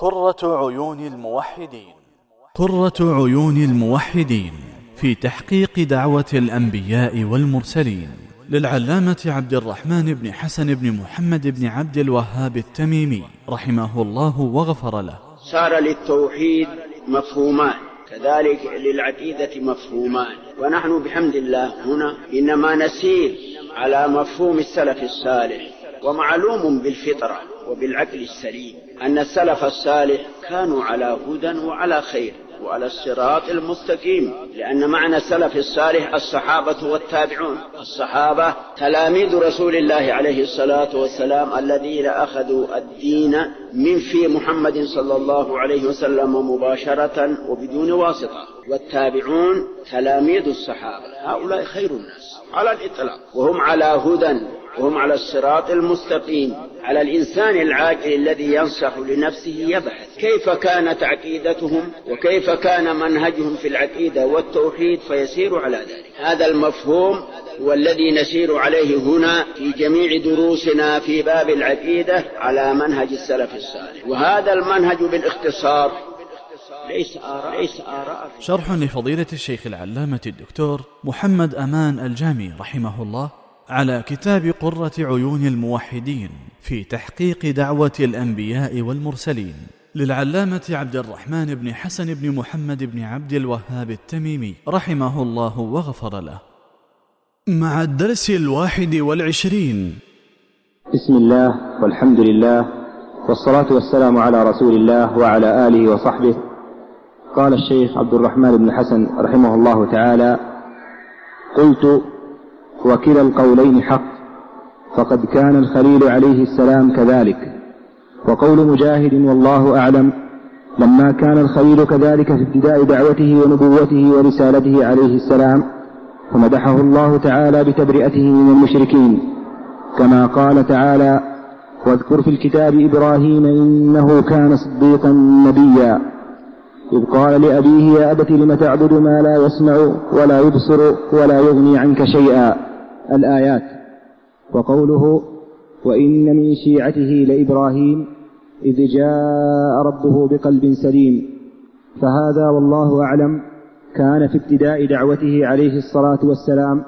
قرة عيون الموحدين. قرة عيون الموحدين في تحقيق دعوة الأنبياء والمرسلين، للعلامة عبد الرحمن بن حسن بن محمد بن عبد الوهاب التميمي رحمه الله وغفر له. صار للتوحيد مفهومان، كذلك للعقيدة مفهومان، ونحن بحمد الله هنا إنما نسير على مفهوم السلف الصالح. ومعلوم بالفطرة وبالعقل السليم أن السلف الصالح كانوا على هدى وعلى خير وعلى الصراط المستقيم، لأن معنى السلف الصالح الصحابة والتابعون. الصحابة تلاميذ رسول الله عليه الصلاة والسلام الذين أخذوا الدين من في محمد صلى الله عليه وسلم مباشرة وبدون واسطة، والتابعون تلاميذ الصحابة. هؤلاء خير الناس على الإطلاق، وهم على هدى وهم على الصراط المستقيم. على الإنسان العاقل الذي ينصح لنفسه يبحث كيف كانت عقيدتهم وكيف كان منهجهم في العقيدة والتوحيد فيسير على ذلك. هذا المفهوم هو الذي نسير عليه هنا في جميع دروسنا في باب العقيدة على منهج السلف الصالح، وهذا المنهج بالاختصار ليس آراء. شرح لفضيلة الشيخ العلامة الدكتور محمد أمان الجامي رحمه الله على كتاب قرة عيون الموحدين في تحقيق دعوة الأنبياء والمرسلين، للعلامة عبد الرحمن بن حسن بن محمد بن عبد الوهاب التميمي رحمه الله وغفر له. مع الدرس 21. بسم الله والحمد لله والصلاة والسلام على رسول الله وعلى آله وصحبه. قال الشيخ عبد الرحمن بن حسن رحمه الله تعالى: قلت: وكلا القولين حق، فقد كان الخليل عليه السلام كذلك. وقول مجاهد والله أعلم: لما كان الخليل كذلك في ابتداء دعوته ونبوته ورسالته عليه السلام، فمدحه الله تعالى بتبرئته من المشركين، كما قال تعالى: واذكر في الكتاب إبراهيم إنه كان صديقا نبيا، إذ قال لأبيه يا أبت لم تعبد ما لا يسمع ولا يبصر ولا يغني عنك شيئا، الآيات. وقوله: وإن من شيعته لإبراهيم إذ جاء ربه بقلب سليم، فهذا والله أعلم كان في ابتداء دعوته عليه الصلاة والسلام،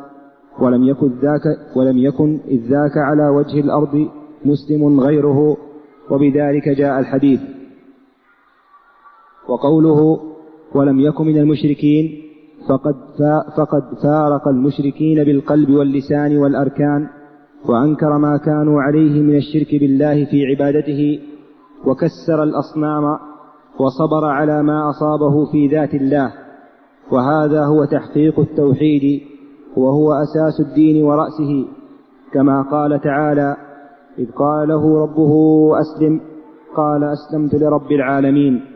ولم يكن إذ ذاك على وجه الأرض مسلم غيره، وبذلك جاء الحديث. وقوله: ولم يكن من المشركين، فقد فارق المشركين بالقلب واللسان والأركان، وأنكر ما كانوا عليه من الشرك بالله في عبادته، وكسر الأصنام، وصبر على ما أصابه في ذات الله. وهذا هو تحقيق التوحيد، وهو أساس الدين ورأسه، كما قال تعالى: إذ قال له ربه أسلم قال أسلمت لرب العالمين.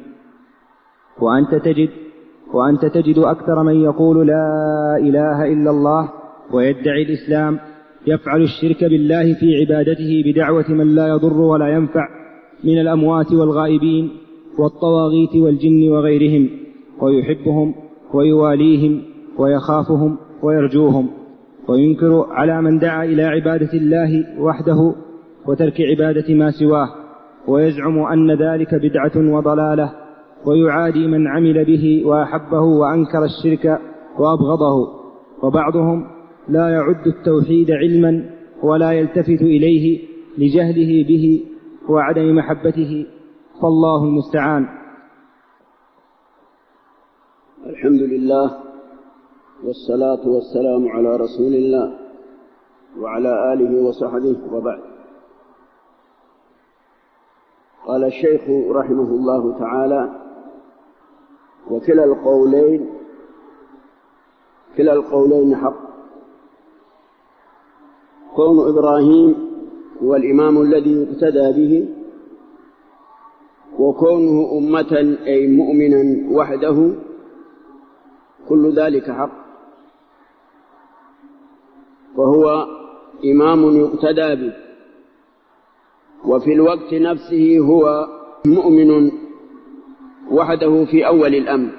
وأنت تجد أكثر من يقول لا إله إلا الله ويدعي الإسلام يفعل الشرك بالله في عبادته بدعوة من لا يضر ولا ينفع من الأموات والغائبين والطواغيت والجن وغيرهم، ويحبهم ويواليهم ويخافهم ويرجوهم، وينكر على من دعا إلى عبادة الله وحده وترك عبادة ما سواه، ويزعم أن ذلك بدعة وضلالة، ويعادي من عمل به وأحبه وأنكر الشرك وأبغضه. وبعضهم لا يعد التوحيد علما ولا يلتفت إليه لجهله به وعدم محبته، فالله المستعان. الحمد لله والصلاة والسلام على رسول الله وعلى آله وصحبه، وبعد. قال الشيخ رحمه الله تعالى: وكلا القولين حق. كون إبراهيم هو الإمام الذي يقتدى به، وكونه أمة أي مؤمنا وحده، كل ذلك حق، فهو إمام يقتدى به، وفي الوقت نفسه هو مؤمن وحده في أول الأمر.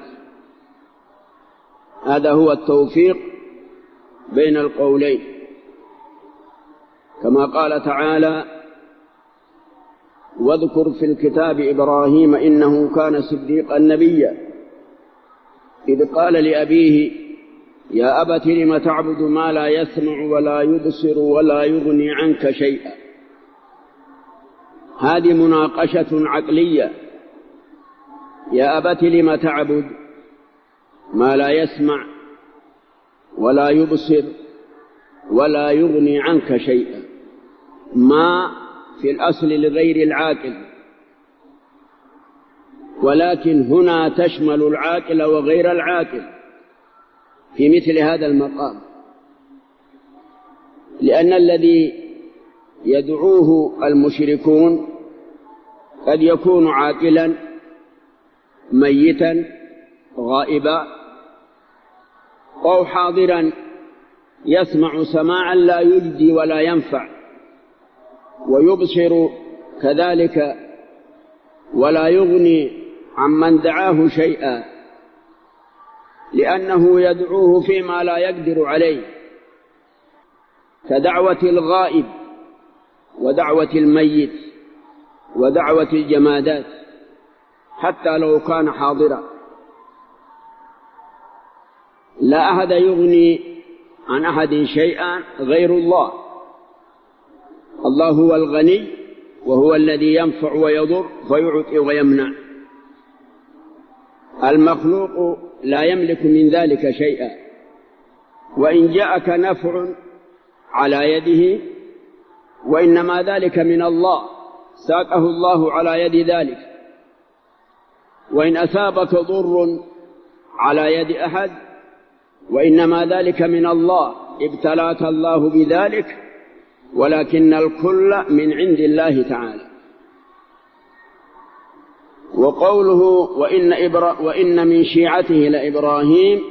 هذا هو التوفيق بين القولين، كما قال تعالى: واذكر في الكتاب إبراهيم إنه كان صديقا نبيا إذ قال لأبيه يا أبت لم تعبد ما لا يسمع ولا يبصر ولا يغني عنك شيئا. هذه مناقشة عقلية. يا أبت لم تعبد ما لا يسمع ولا يبصر ولا يغني عنك شيئا. ما في الأصل لغير العاقل، ولكن هنا تشمل العاقل وغير العاقل في مثل هذا المقام، لأن الذي يدعوه المشركون قد يكون عاقلا ميتا غائبا أو حاضرا يسمع سماعا لا يجدي ولا ينفع، ويبصر كذلك ولا يغني عمن دعاه شيئا، لأنه يدعوه فيما لا يقدر عليه، كدعوة الغائب ودعوة الميت ودعوة الجمادات حتى لو كان حاضرا. لا أحد يغني عن أحد شيئا غير الله. الله هو الغني وهو الذي ينفع ويضر فيعطي ويمنع. المخلوق لا يملك من ذلك شيئا، وإن جاءك نفع على يده وإنما ذلك من الله، ساقه الله على يد ذلك. وإن أصابك ضر على يد أحد وإنما ذلك من الله، ابتلاك الله بذلك، ولكن الكل من عند الله تعالى. وقوله وإن من شيعته لإبراهيم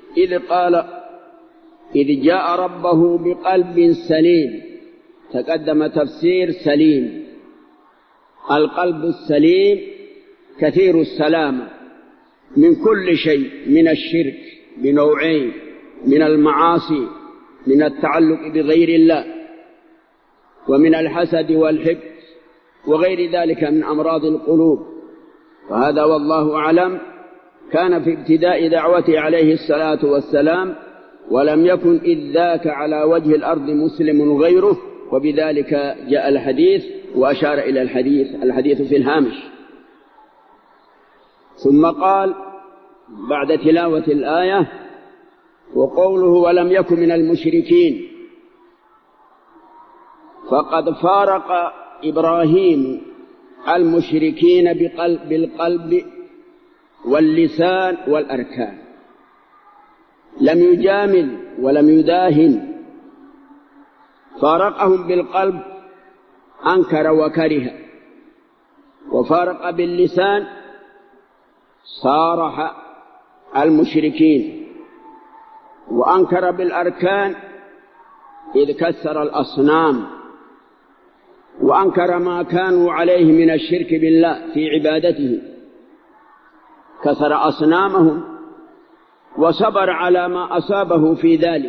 إذ جاء ربه بقلب سليم. تقدم تفسير سليم. القلب السليم كثير السلامة من كل شيء، من الشرك بنوعين، من المعاصي، من التعلق بغير الله، ومن الحسد والحقد وغير ذلك من أمراض القلوب. فهذا والله أعلم كان في ابتداء دعوته عليه الصلاة والسلام، ولم يكن إذ ذاك على وجه الأرض مسلم غيره، وبذلك جاء الحديث وأشار إلى الحديث في الهامش. ثم قال بعد تلاوة الآية وقوله ولم يكن من المشركين، فقد فارق إبراهيم المشركين بالقلب واللسان والأركان، لم يجامل ولم يداهن، فارقهم بالقلب أنكر وكره، وفارق باللسان صارح المشركين، وأنكر بالأركان إذ كسر الأصنام، وأنكر ما كانوا عليه من الشرك بالله في عبادته، كسر أصنامهم وصبر على ما أصابه في ذلك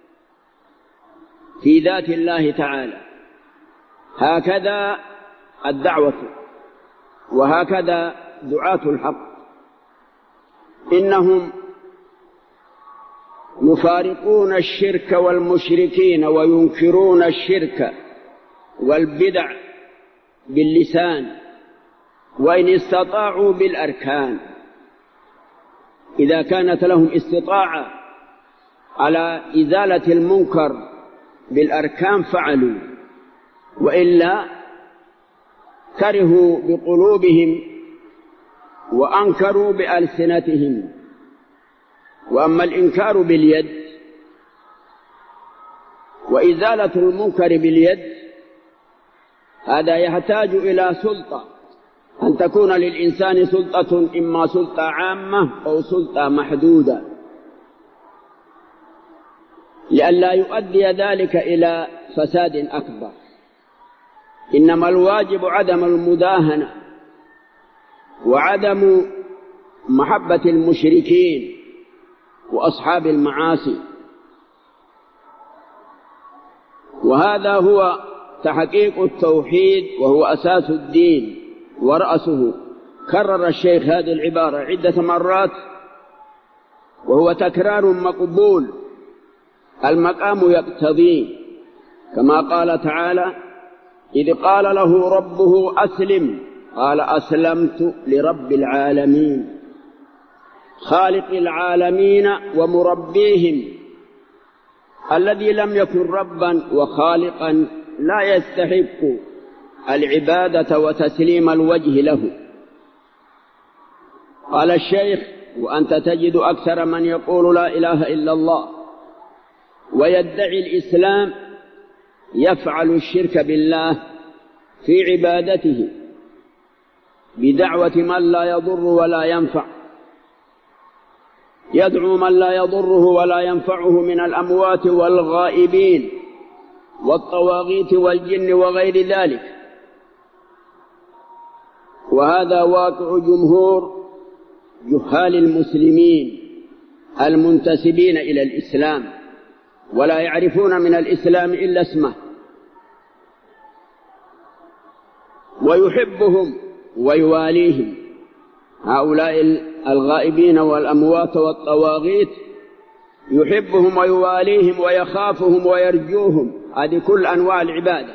في ذات الله تعالى. هكذا الدعوة وهكذا دعاة الحق، إنهم يفارقون الشرك والمشركين وينكرون الشرك والبدع باللسان، وإن استطاعوا بالأركان. إذا كانت لهم استطاعة على إزالة المنكر بالأركان فعلوا، وإلا كرهوا بقلوبهم وأنكروا بألسنتهم. وأما الإنكار باليد وإزالة المنكر باليد، هذا يحتاج إلى سلطة، أن تكون للإنسان سلطة، إما سلطة عامة أو سلطة محدودة، لئلا يؤدي ذلك إلى فساد أكبر. إنما الواجب عدم المداهنة وعدم محبة المشركين وأصحاب المعاصي. وهذا هو تحقيق التوحيد وهو أساس الدين ورأسه. كرر الشيخ هذه العبارة عدة مرات وهو تكرار مقبول، المقام يقتضيه، كما قال تعالى: إذ قال له ربه أسلم قال أسلمت لرب العالمين، خالق العالمين ومربيهم. الذي لم يكن ربا وخالقا لا يستحق العبادة وتسليم الوجه له. قال الشيخ: وأنت تجد أكثر من يقول لا إله إلا الله ويدعي الإسلام يفعل الشرك بالله في عبادته بدعوة من لا يضر ولا ينفع، يدعو من لا يضره ولا ينفعه من الأموات والغائبين والطواغيت والجن وغير ذلك. وهذا واقع جمهور جهال المسلمين المنتسبين إلى الإسلام ولا يعرفون من الإسلام إلا اسمه، ويحبهم ويواليهم. هؤلاء الغائبين والأموات والطواغيت يحبهم ويواليهم ويخافهم ويرجوهم. هذه كل أنواع العبادة،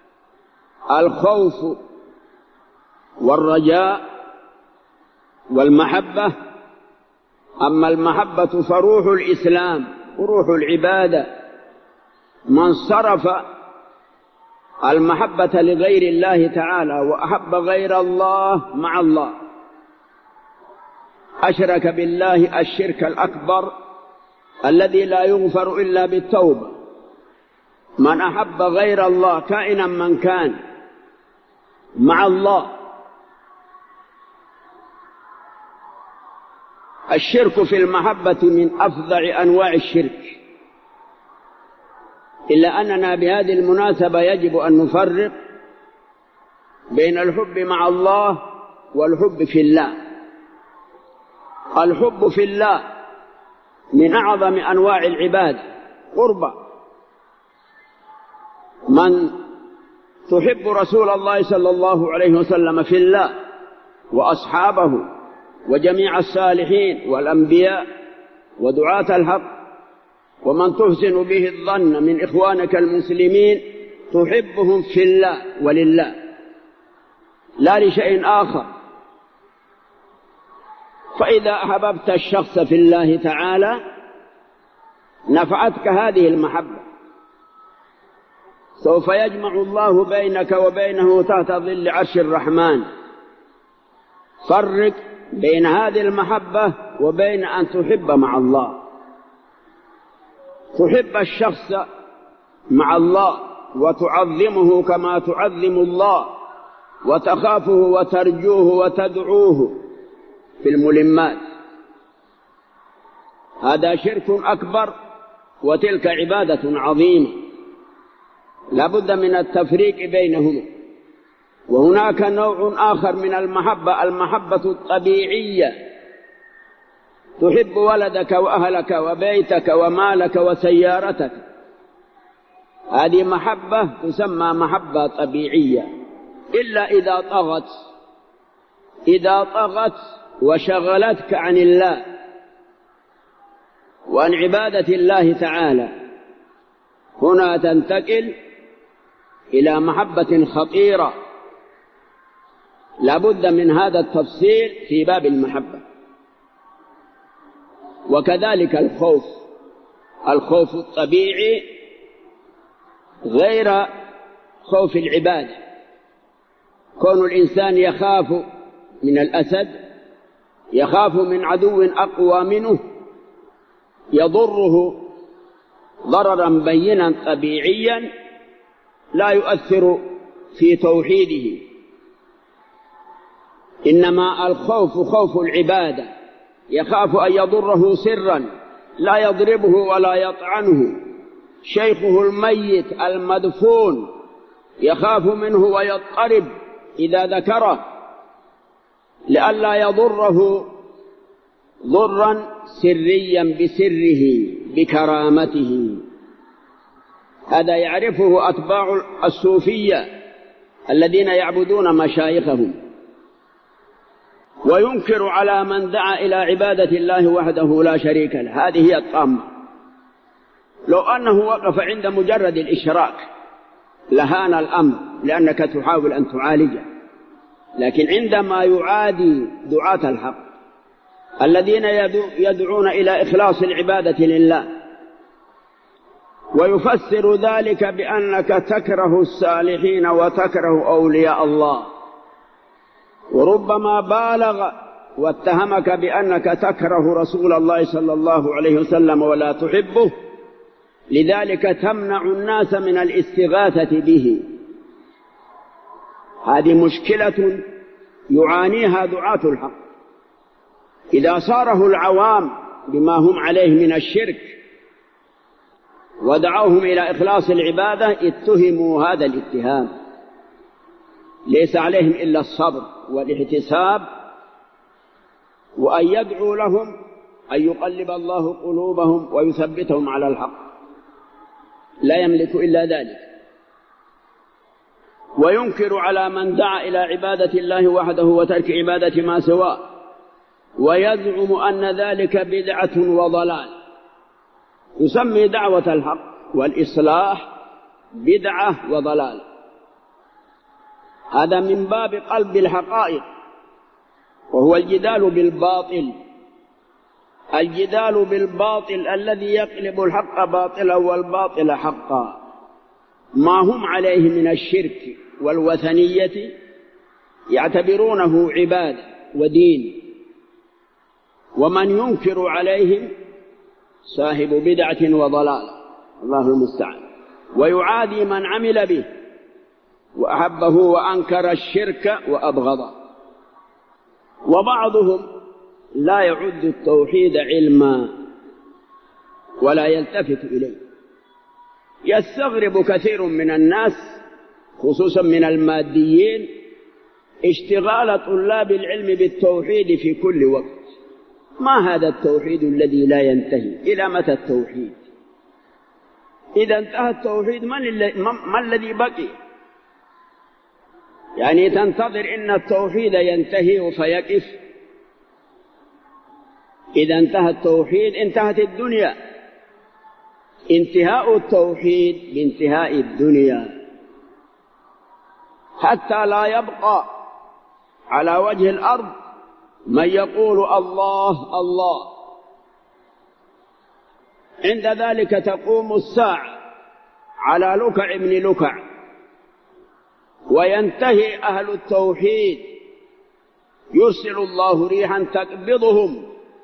الخوف والرجاء والمحبة. أما المحبة فروح الإسلام وروح العبادة. من صرف المحبة لغير الله تعالى وأحب غير الله مع الله أشرك بالله الشرك الأكبر الذي لا يغفر إلا بالتوبة. من أحب غير الله كائنا من كان مع الله. الشرك في المحبة من أفظع أنواع الشرك، إلا أننا بهذه المناسبة يجب أن نفرق بين الحب مع الله والحب في الله. الحب في الله من أعظم أنواع العبادة قربة. من تحب رسول الله صلى الله عليه وسلم في الله وأصحابه وجميع الصالحين والأنبياء ودعاة الحق ومن تحسن به الظن من إخوانك المسلمين تحبهم في الله ولله لا لشيء آخر. فإذا أحببت الشخص في الله تعالى نفعتك هذه المحبة. سوف يجمع الله بينك وبينه تحت ظل عرش الرحمن. فرق بين هذه المحبة وبين أن تحب مع الله. تحب الشخص مع الله وتعظمه كما تعظم الله وتخافه وترجوه وتدعوه في الملمات، هذا شرك أكبر وتلك عبادة عظيمة لا بد من التفريق بينهما. وهناك نوع آخر من المحبة، المحبة الطبيعية، تحب ولدك وأهلك وبيتك ومالك وسيارتك، هذه محبة تسمى محبة طبيعية، إلا إذا طغت وشغلتك عن الله وعن عبادة الله تعالى، هنا تنتقل إلى محبة خطيرة لا بد من هذا التفصيل في باب المحبة. وكذلك الخوف الطبيعي غير خوف العبادة. كون الإنسان يخاف من الأسد، يخاف من عدو أقوى منه يضره ضررا بينا طبيعيا لا يؤثر في توحيده. إنما الخوف خوف العبادة، يخاف أن يضره سرا، لا يضربه ولا يطعنه. شيخه الميت المدفون يخاف منه ويضطرب إذا ذكره لئلا يضره ضرا سريا بسره بكرامته. هذا يعرفه أتباع الصوفية الذين يعبدون مشايخهم، وينكر على من دعا إلى عبادة الله وحده لا شريك له. هذه هي الطامة. لو أنه وقف عند مجرد الإشراك لهان الأمر، لأنك تحاول أن تعالجه، لكن عندما يعادي دعاة الحق الذين يدعون إلى إخلاص العبادة لله، ويفسر ذلك بأنك تكره الصالحين وتكره أولياء الله، وربما بالغ واتهمك بأنك تكره رسول الله صلى الله عليه وسلم ولا تحبه، لذلك تمنع الناس من الاستغاثة به. هذه مشكلة يعانيها دعاة الحق. إذا صاره العوام بما هم عليه من الشرك ودعوهم إلى إخلاص العبادة اتهموا هذا الاتهام. ليس عليهم إلا الصبر والاحتساب، وأن يدعوا لهم أن يقلب الله قلوبهم ويثبتهم على الحق، لا يملك إلا ذلك. وينكر على من دعا إلى عبادة الله وحده وترك عبادة ما سواه، ويزعم أن ذلك بدعة وضلال. يسمي دعوة الحق والإصلاح بدعة وضلال. هذا من باب قلب الحقائق، وهو الجدال بالباطل. الجدال بالباطل الذي يقلب الحق باطلا والباطل حقا. ما هم عليه من الشرك والوثنية يعتبرونه عبادة ودين، ومن ينكر عليهم صاحب بدعة وضلال، الله المستعان. ويعادي من عمل به وأحبه وأنكر الشرك وأبغضه. وبعضهم لا يعد التوحيد علما ولا يلتفت إليه. يستغرب كثير من الناس خصوصا من الماديين اشتغال طلاب العلم بالتوحيد في كل وقت. ما هذا التوحيد الذي لا ينتهي؟ إلى متى التوحيد؟ إذا انتهى التوحيد ما الذي بقي؟ يعني تنتظر إن التوحيد ينتهي فيقف؟ إذا انتهى التوحيد انتهت الدنيا. انتهاء التوحيد بانتهاء الدنيا، حتى لا يبقى على وجه الأرض من يقول الله الله. عند ذلك تقوم الساعة على لكع ابن لكع، وينتهي أهل التوحيد، يرسل الله ريحا تقبضهم.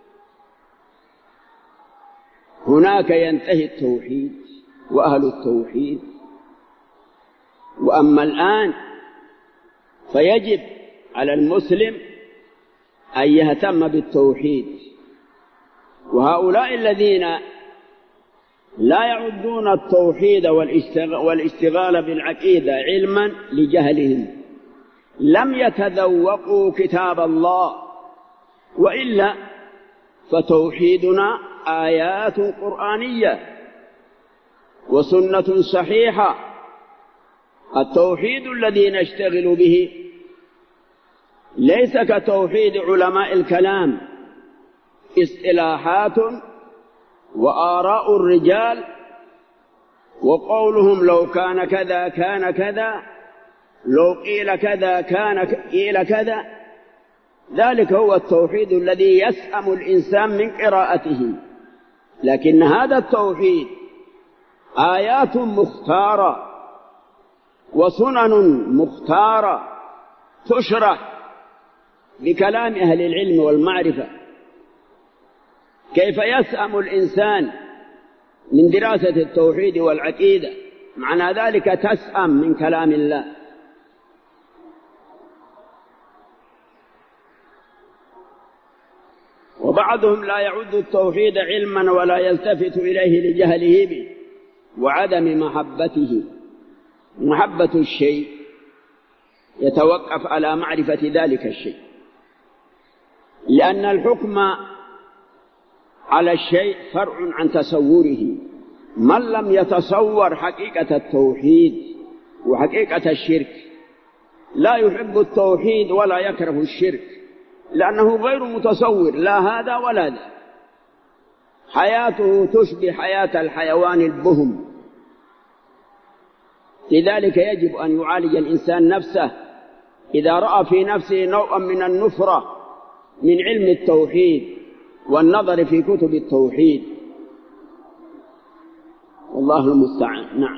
هناك ينتهي التوحيد وأهل التوحيد. وأما الآن فيجب على المسلم أن يهتم بالتوحيد. وهؤلاء الذين لا يعدون التوحيد والاشتغال بالعقيدة علما لجهلهم لم يتذوقوا كتاب الله، وإلا فتوحيدنا آيات قرآنية وسنة صحيحة. التوحيد الذي نشتغل به ليس كتوحيد علماء الكلام، اصطلاحات وآراء الرجال وقولهم لو كان كذا كان كذا، لو قيل كذا كان قيل كذا. ذلك هو التوحيد الذي يسأم الإنسان من قراءته. لكن هذا التوحيد آيات مختارة وسنن مختارة تشرح بكلام أهل العلم والمعرفة. كيف يسأم الإنسان من دراسة التوحيد والعقيدة؟ معنى ذلك تسأم من كلام الله. وبعضهم لا يعد التوحيد علما ولا يلتفت إليه لجهله به وعدم محبته. محبة الشيء يتوقف على معرفة ذلك الشيء، لأن الحكم على الشيء فرع عن تصوره. من لم يتصور حقيقة التوحيد وحقيقة الشرك لا يحب التوحيد ولا يكره الشرك، لأنه غير متصور لا هذا ولا ذا. حياته تشبه حياة الحيوان البهم. لذلك يجب أن يعالج الإنسان نفسه إذا رأى في نفسه نوعا من النفرة من علم التوحيد والنظر في كتب التوحيد. والله المستعان. نعم.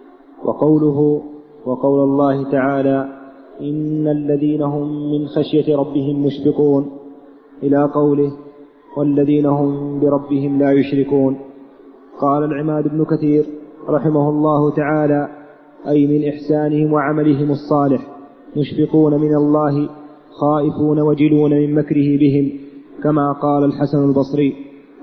وقول الله تعالى: إن الذين هم من خشية ربهم مشفقون، إلى قوله: والذين هم بربهم لا يشركون. قال العماد بن كثير رحمه الله تعالى: أي من إحسانهم وعملهم الصالح، مشفقون من الله، خائفون وجلون من مكره بهم، كما قال الحسن البصري: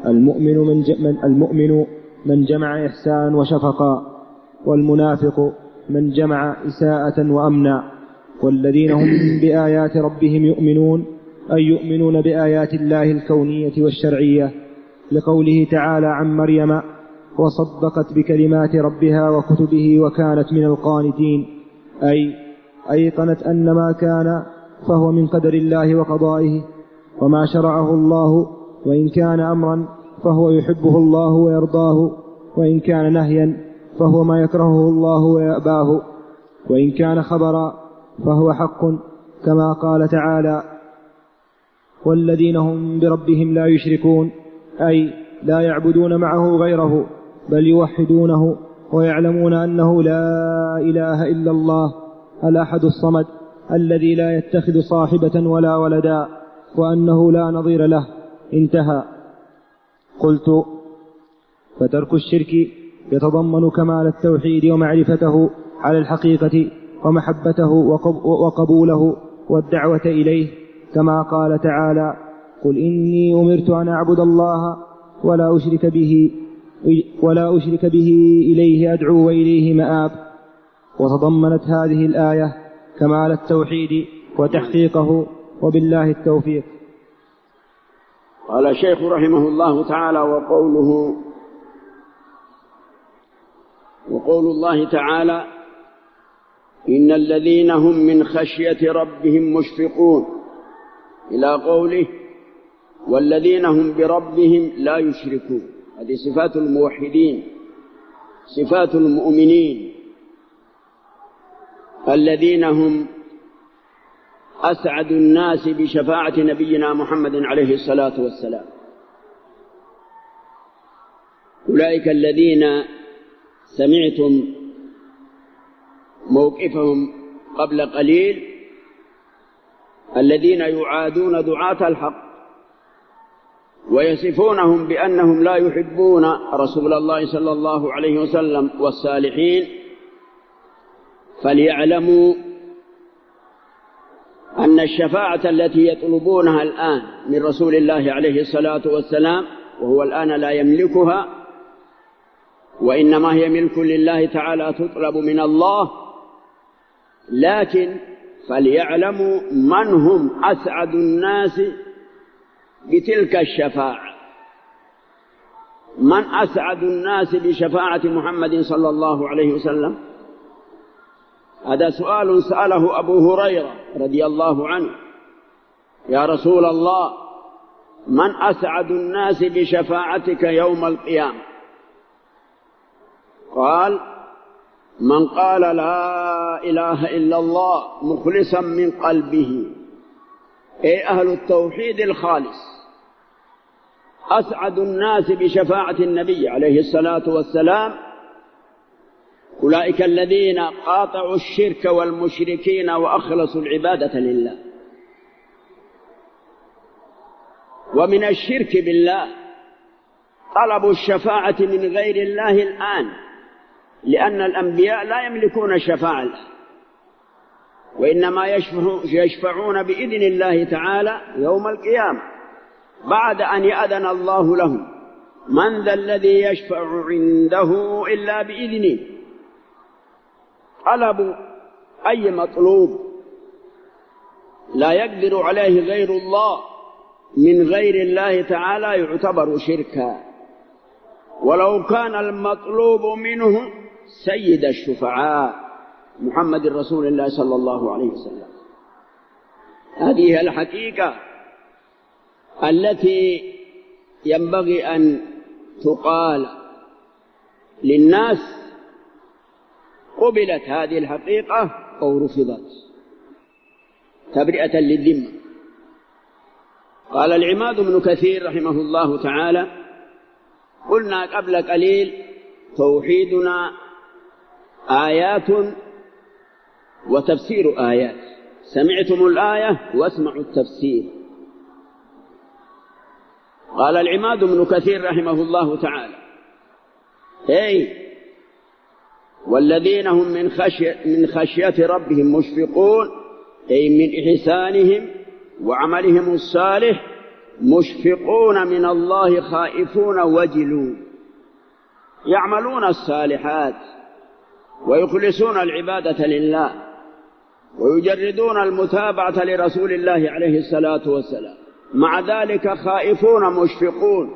المؤمن من جمع إحسانا وشفقا، والمنافق من جمع إساءة وأمنا. والذين هم بآيات ربهم يؤمنون، أي يؤمنون بآيات الله الكونية والشرعية، لقوله تعالى عن مريم: وصدقت بكلمات ربها وكتبه وكانت من القانتين، أي أيقنت أن ما كان فهو من قدر الله وقضائه، وما شرعه الله وإن كان أمرا فهو يحبه الله ويرضاه، وإن كان نهيا فهو ما يكرهه الله ويأباه، وإن كان خبرا فهو حق، كما قال تعالى: والذين هم بربهم لا يشركون، أي لا يعبدون معه غيره، بل يوحدونه ويعلمون أنه لا إله إلا الله الأحد الصمد الذي لا يتخذ صاحبة ولا ولدا، وأنه لا نظير له. انتهى. قلت: فترك الشرك يتضمن كمال التوحيد ومعرفته على الحقيقة ومحبته وقبوله والدعوة إليه، كما قال تعالى: قل إني أمرت أن أعبد الله ولا أشرك به إليه أدعو وإليه مآب. وتضمنت هذه الآية كمال التوحيد وتحقيقه، وبالله التوفيق. قال الشيخ رحمه الله تعالى: وقول الله تعالى: إن الذين هم من خشية ربهم مشفقون، إلى قوله: والذين هم بربهم لا يشركون. هذه صفات الموحدين، صفات المؤمنين الذين هم أسعد الناس بشفاعة نبينا محمد عليه الصلاة والسلام. أولئك الذين سمعتم موقفهم قبل قليل، الذين يعادون دعاة الحق ويصفونهم بأنهم لا يحبون رسول الله صلى الله عليه وسلم والصالحين، فليعلموا أن الشفاعة التي يطلبونها الآن من رسول الله عليه الصلاة والسلام، وهو الآن لا يملكها وإنما هي ملك لله تعالى، تطلب من الله، لكن فليعلموا من هم أسعد الناس بتلك الشفاعة، من أسعد الناس بشفاعة محمد صلى الله عليه وسلم. هذا سؤال سأله أبو هريرة رضي الله عنه: يا رسول الله، من أسعد الناس بشفاعتك يوم القيامة؟ قال: من قال لا إله إلا الله مخلصا من قلبه، أي أهل التوحيد الخالص. أسعد الناس بشفاعة النبي عليه الصلاة والسلام أولئك الذين قاطعوا الشرك والمشركين وأخلصوا العبادة لله. ومن الشرك بالله طلب الشفاعة من غير الله الآن، لأن الأنبياء لا يملكون الشفاعة الآن، وإنما يشفعون بإذن الله تعالى يوم القيامة بعد أن يأذن الله لهم. من ذا الذي يشفع عنده إلا بإذنه. طلب أي مطلوب لا يقدر عليه غير الله من غير الله تعالى يعتبر شركا. ولو كان المطلوب منه سيد الشفعاء محمد رسول الله صلى الله عليه وسلم. هذه الحقيقة التي ينبغي أن تقال للناس. قبلت هذه الحقيقة أو رفضت تبرئة للذمة. قال العماد بن كثير رحمه الله تعالى: قلنا قبل قليل توحيدنا آيات وتفسير آيات. سمعتم الآية واسمعوا التفسير. قال العماد بن كثير رحمه الله تعالى: والذين هم من خشية ربهم مشفقون، أي من إحسانهم وعملهم الصالح، مشفقون من الله خائفون وجلون، يعملون الصالحات ويخلصون العبادة لله ويجردون المتابعة لرسول الله عليه الصلاة والسلام، مع ذلك خائفون مشفقون،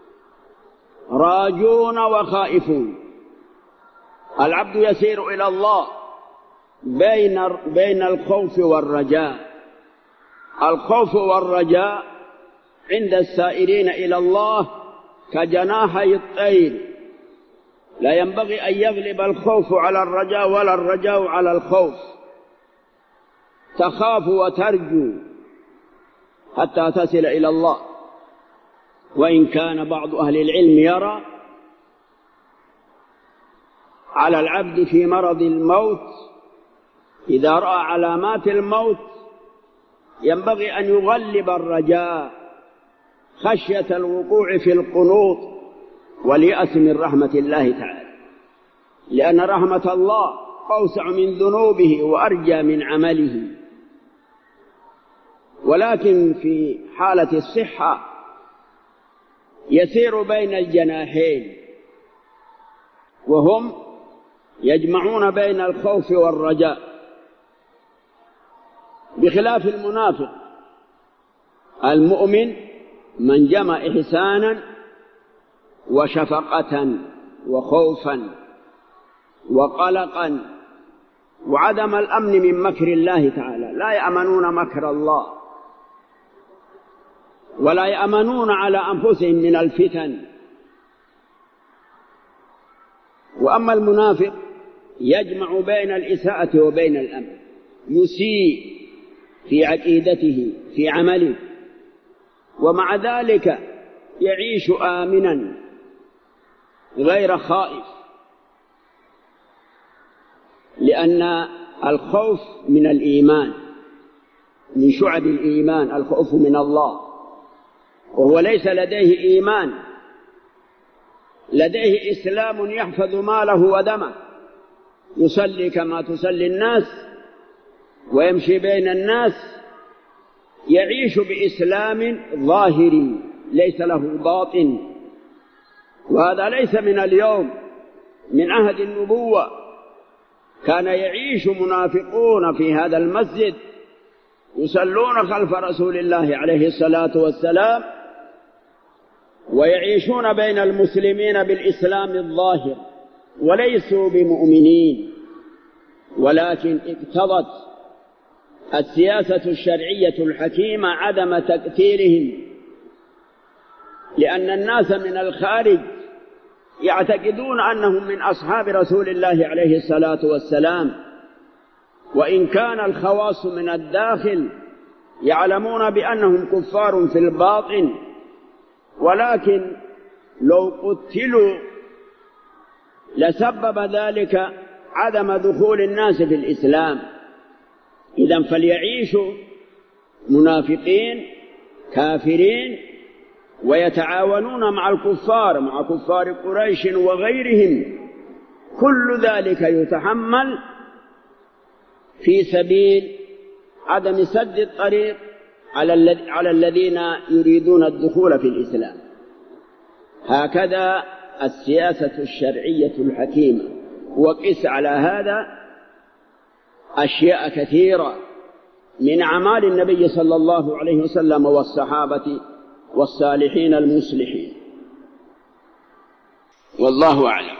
راجون وخائفون. العبد يسير إلى الله بين الخوف والرجاء. الخوف والرجاء عند السائرين إلى الله كجناحي الطير، لا ينبغي أن يغلب الخوف على الرجاء ولا الرجاء على الخوف. تخاف وترجو حتى تصل إلى الله. وإن كان بعض أهل العلم يرى على العبد في مرض الموت إذا رأى علامات الموت ينبغي أن يغلب الرجاء خشية الوقوع في القنوط واليأس من رحمة الله تعالى، لأن رحمة الله أوسع من ذنوبه وأرجى من عمله. ولكن في حالة الصحة يسير بين الجناحين، وهم يجمعون بين الخوف والرجاء، بخلاف المنافق. المؤمن من جمع إحسانا وشفقة وخوفا وقلقا وعدم الأمن من مكر الله تعالى. لا يأمنون مكر الله ولا يأمنون على أنفسهم من الفتن. وأما المنافق يجمع بين الإساءة وبين الأمن، يسيء في عقيدته في عمله، ومع ذلك يعيش آمنا غير خائف، لأن الخوف من الإيمان، من شعب الإيمان الخوف من الله، وهو ليس لديه إيمان، لديه إسلام يحفظ ماله ودمه، يصلي كما تصلي الناس ويمشي بين الناس، يعيش بإسلام ظاهري ليس له باطن. وهذا ليس من اليوم، من عهد النبوة كان يعيش منافقون في هذا المسجد يصلون خلف رسول الله عليه الصلاة والسلام، ويعيشون بين المسلمين بالإسلام الظاهر، وليسوا بمؤمنين، ولكن اقتضت السياسة الشرعية الحكيمة عدم تكثيرهم، لأن الناس من الخارج يعتقدون أنهم من أصحاب رسول الله عليه الصلاة والسلام، وإن كان الخواص من الداخل يعلمون بأنهم كفار في الباطن، ولكن لو قتلوا لسبب ذلك عدم دخول الناس في الإسلام. إذن فليعيشوا منافقين كافرين ويتعاونون مع الكفار، مع كفار قريش وغيرهم، كل ذلك يتحمل في سبيل عدم سد الطريق على الذين يريدون الدخول في الإسلام. هكذا السياسة الشرعية الحكيمة. وقس على هذا أشياء كثيرة من أعمال النبي صلى الله عليه وسلم والصحابة والصالحين المصلحين. والله أعلم.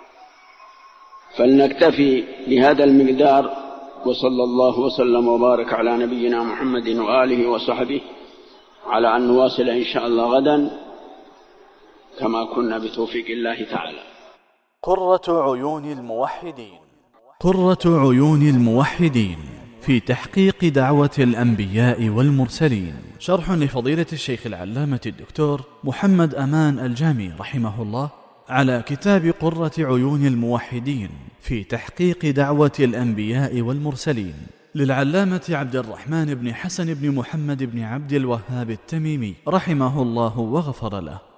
فلنكتفي بهذا المقدار، وصلى الله وسلم وبارك على نبينا محمد وآله وصحبه، على أن نواصل إن شاء الله غدا كما كنا بتوفيق الله تعالى. قرة عيون الموحدين. قرة عيون الموحدين في تحقيق دعوة الأنبياء والمرسلين، شرح لفضيلة الشيخ العلامة الدكتور محمد أمان الجامي رحمه الله على كتاب قرة عيون الموحدين في تحقيق دعوة الأنبياء والمرسلين للعلامة عبد الرحمن بن حسن بن محمد بن عبد الوهاب التميمي رحمه الله وغفر له.